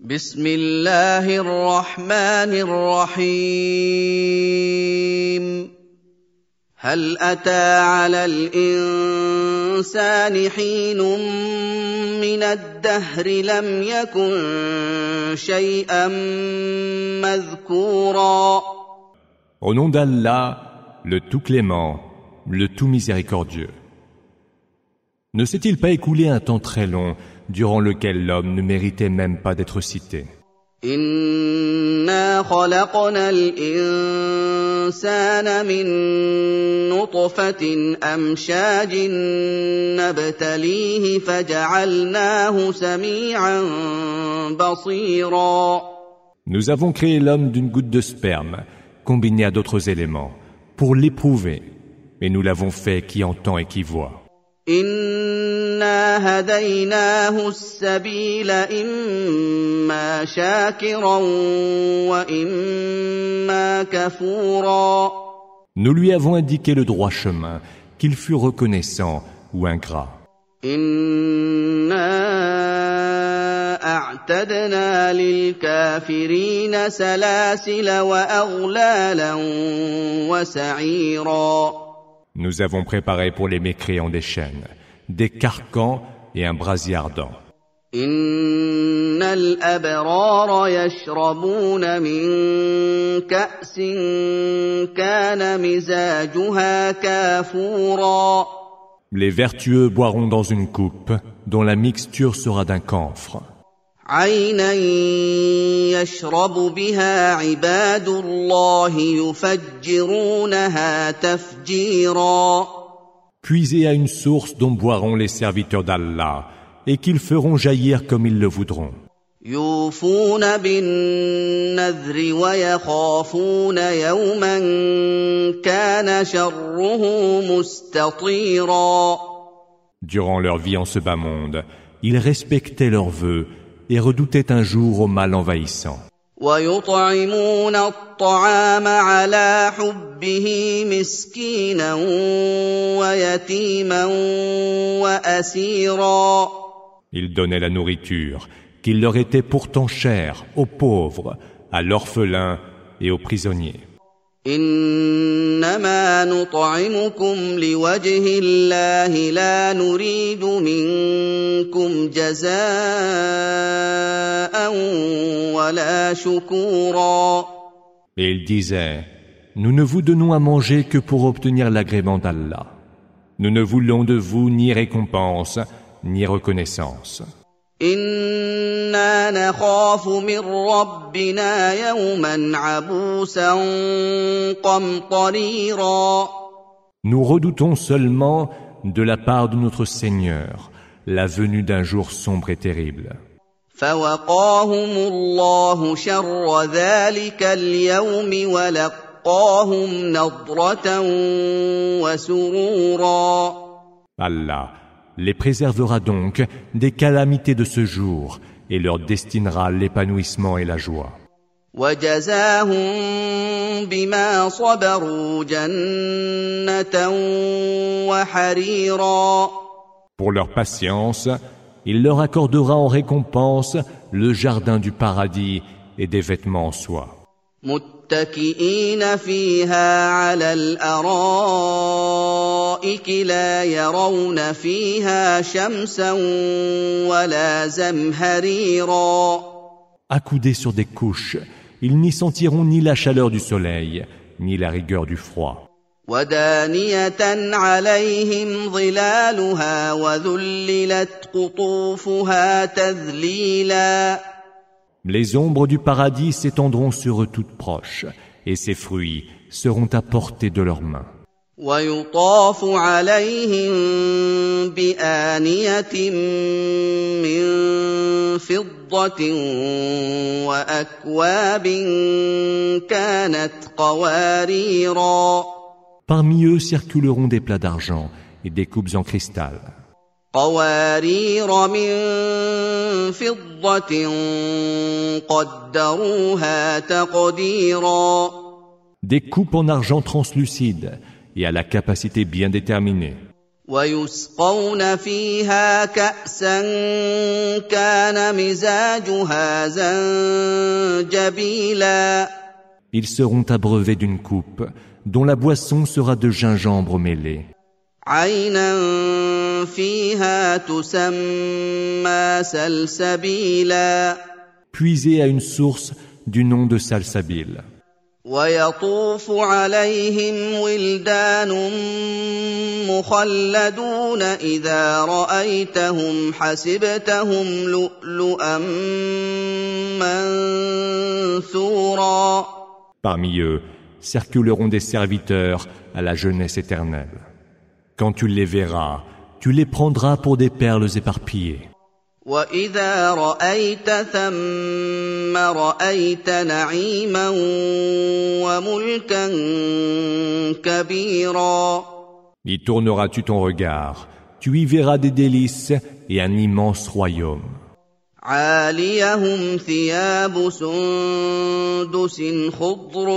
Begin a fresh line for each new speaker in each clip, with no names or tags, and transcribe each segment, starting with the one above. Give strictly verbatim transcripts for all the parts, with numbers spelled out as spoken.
بسم الله الرحمن الرحيم هل أتى على الإنسان حين من الدهر لم يكن شيئا مذكورا.
Au nom d'Allah, le tout clément, le tout miséricordieux. Ne s'est-il pas écoulé un temps très long durant lequel l'homme ne méritait même pas d'être cité?
إنا خلقنا الإنسان من نطفة أمشاج نبتليه فجعلناه سميعا بصيرا.
Nous avons créé l'homme d'une goutte de sperme, combinée à d'autres éléments, pour l'éprouver, et nous l'avons fait qui entend et qui voit.
إنا هديناه السبيل إما شاكرا وإما كفورا.
Nous lui avons indiqué le droit chemin, qu'il fût reconnaissant ou ingrat.
إنا أعتدنا للكافرين سلاسل وأغلالا وسعيرا.
Nous avons préparé pour les mécréants des chaînes, des carcans et un brasier ardent.
إن الأبرار يشربون من كأس كان مزاجها كافورا.
Les vertueux boiront dans une coupe dont la mixture sera d'un camphre.
عينا يشرب بها عباد الله يفجرونها تفجيرا.
Puisez à une source dont boiront les serviteurs d'Allah et qu'ils feront jaillir comme ils le voudront.
يوفون بالنذر ويخافون يوما كان شره مستطيرا.
Durant leur vie en ce bas monde, ils respectaient leurs vœux et redoutaient un jour au mal envahissant.
ويطعمون الطعام على حبه مسكينا ويتيما وأسيرا.
Ils donnaient la nourriture, qui leur était pourtant chère, aux pauvres, à l'orphelin et aux prisonniers.
إنما نطعمكم لوجه الله لا نريد منكم جزاء ولا شكورا.
Et ils disaient, nous ne vous donnons à manger que pour obtenir l'agrément d'Allah. Nous ne voulons de vous ni récompense, ni reconnaissance.
إنا نخاف من ربنا يوما عبوسا قمطريرا.
Nous redoutons seulement de la part de notre Seigneur la venue d'un jour sombre et terrible.
فوقاهم الله شر ذلك اليوم ولقاهم نضرة وسرورا.
Allah les préservera donc des calamités de ce jour et leur destinera l'épanouissement et la joie.
وجزاهم بما صبروا جنة وحريرا.
Pour leur patience, il leur accordera en récompense le jardin du paradis et des vêtements en soie.
متكئين فيها على الأرائك لا يرون فيها شمسا ولا زمهريرا.
Accoudés sur des couches, ils n'y sentiront ni la chaleur du soleil, ni la rigueur du froid.
ودانية عليهم ظلالها وذللت قطوفها تذليلا.
Les ombres du paradis s'étendront sur eux toutes proches, et ses fruits seront à portée de leurs mains.
ويطاف عليهم بآنية من فضة وأكواب كانت قواريرا.
Parmi eux circuleront des plats d'argent et des coupes en cristal.
قوارير من فضة قدروها تقديرا.
Des coupes en argent translucide et à la capacité bien déterminée.
ويسقون فيها كأسا كان مزاجها زنجبيلا.
Ils seront abreuvés d'une coupe dont la boisson sera de gingembre mêlé.
عينا فيها تسمى سلسبيلا.
Puisée à une source du nom de Salsabil.
ويطوف عليهم ولدان مخلدون إذا رأيتهم حسبتهم لؤلؤا منثورا.
Parmi eux circuleront des serviteurs à la jeunesse éternelle. Quand tu les verras, tu les prendras pour des perles éparpillées.
وإذا رأيت ثم رأيت نعيما وملكا كبيرا.
Y tourneras-tu ton regard, tu y verras des délices et un immense royaume.
عاليهم ثياب سندس خضر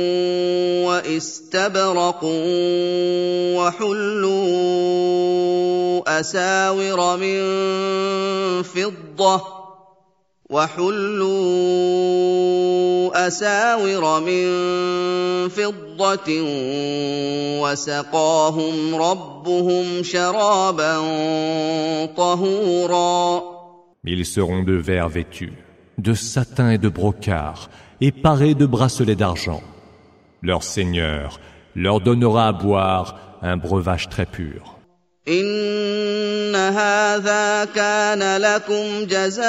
واستبرق وحلوا أساور من فضة وحلوا أساور من فضة وسقاهم ربهم شرابا طهورا.
Ils seront de verre vêtus, de satin et de brocart, et parés de bracelets d'argent. Leur Seigneur leur donnera à boire un breuvage très pur.
إن هذا كان لكم جزاء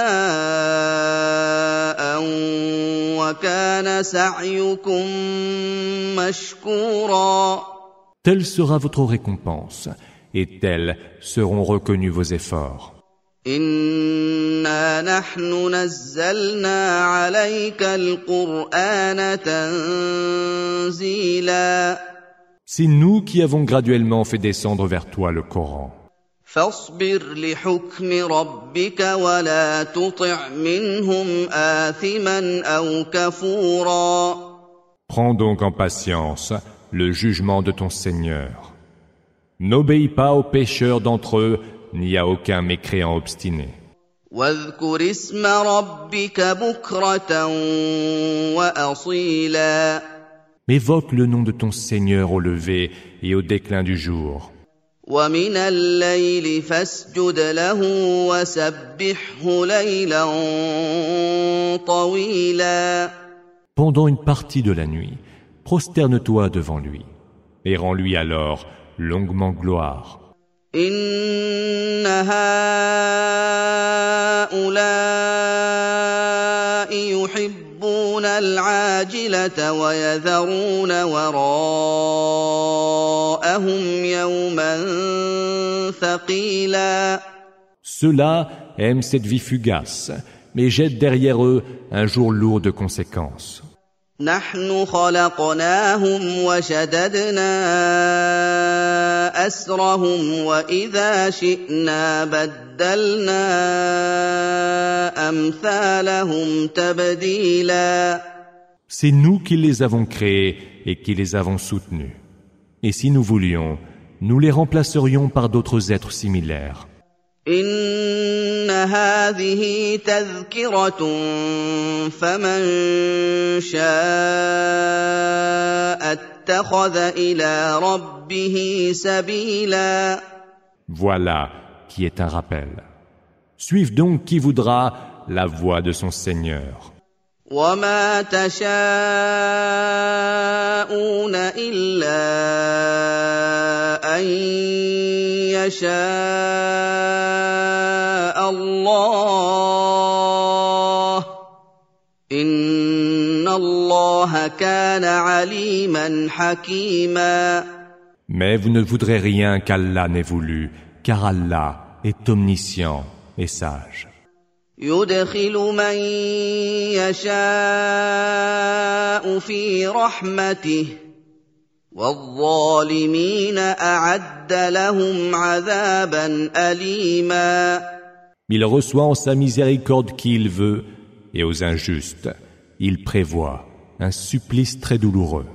وكان سعيكم مشكورا.
Telle sera votre récompense, et tels seront reconnus vos efforts.
إنا نحن نزلنا عليك القرآن تنزيلا.
C'est nous qui avons graduellement fait descendre vers toi le Coran.
فاصبر لحكم ربك ولا تطع منهم آثما أو كفورا.
Prends donc en patience le jugement de ton Seigneur. N'obéis pas aux pécheurs d'entre eux, ni à aucun mécréant obstiné.
واذكر اسم ربك بكرة وأصيلا.
Évoque le nom de ton Seigneur au lever et au déclin du jour.
ومن الليل فاسجد له وسبحه ليلا طويلا.
Pendant une partie de la nuit, prosterne-toi devant lui et rends-lui alors longuement gloire.
إن هؤلاء يحبون العاجلة ويذرون وراءهم يوما ثقيلا.
Ceux-là aiment cette vie fugace, mais jettent derrière eux un jour lourd de conséquences.
نحن خلقناهم وشددنا أسرهم وإذا شئنا بدلنا أمثالهم تبديلا.
C'est nous qui les avons créés et qui les avons soutenus. Et si nous voulions, nous les remplacerions par d'autres êtres similaires.
إن هذه تذكرة فمن شاء اتخذ إلى ربه سبيلا.
Voilà qui est un rappel. Suive donc qui voudra la voie de son Seigneur.
وما تشاءون إلا أن يشاء الله إن الله كان عليما حكيما.
Mais vous ne voudrez rien qu'Allah n'ait voulu, car Allah est omniscient et sage.
يدخل من يشاء في رحمته والظالمين أعد لهم عذابا أليما.
Il reçoit en sa miséricorde qui il veut, et aux injustes, il prévoit un supplice très douloureux.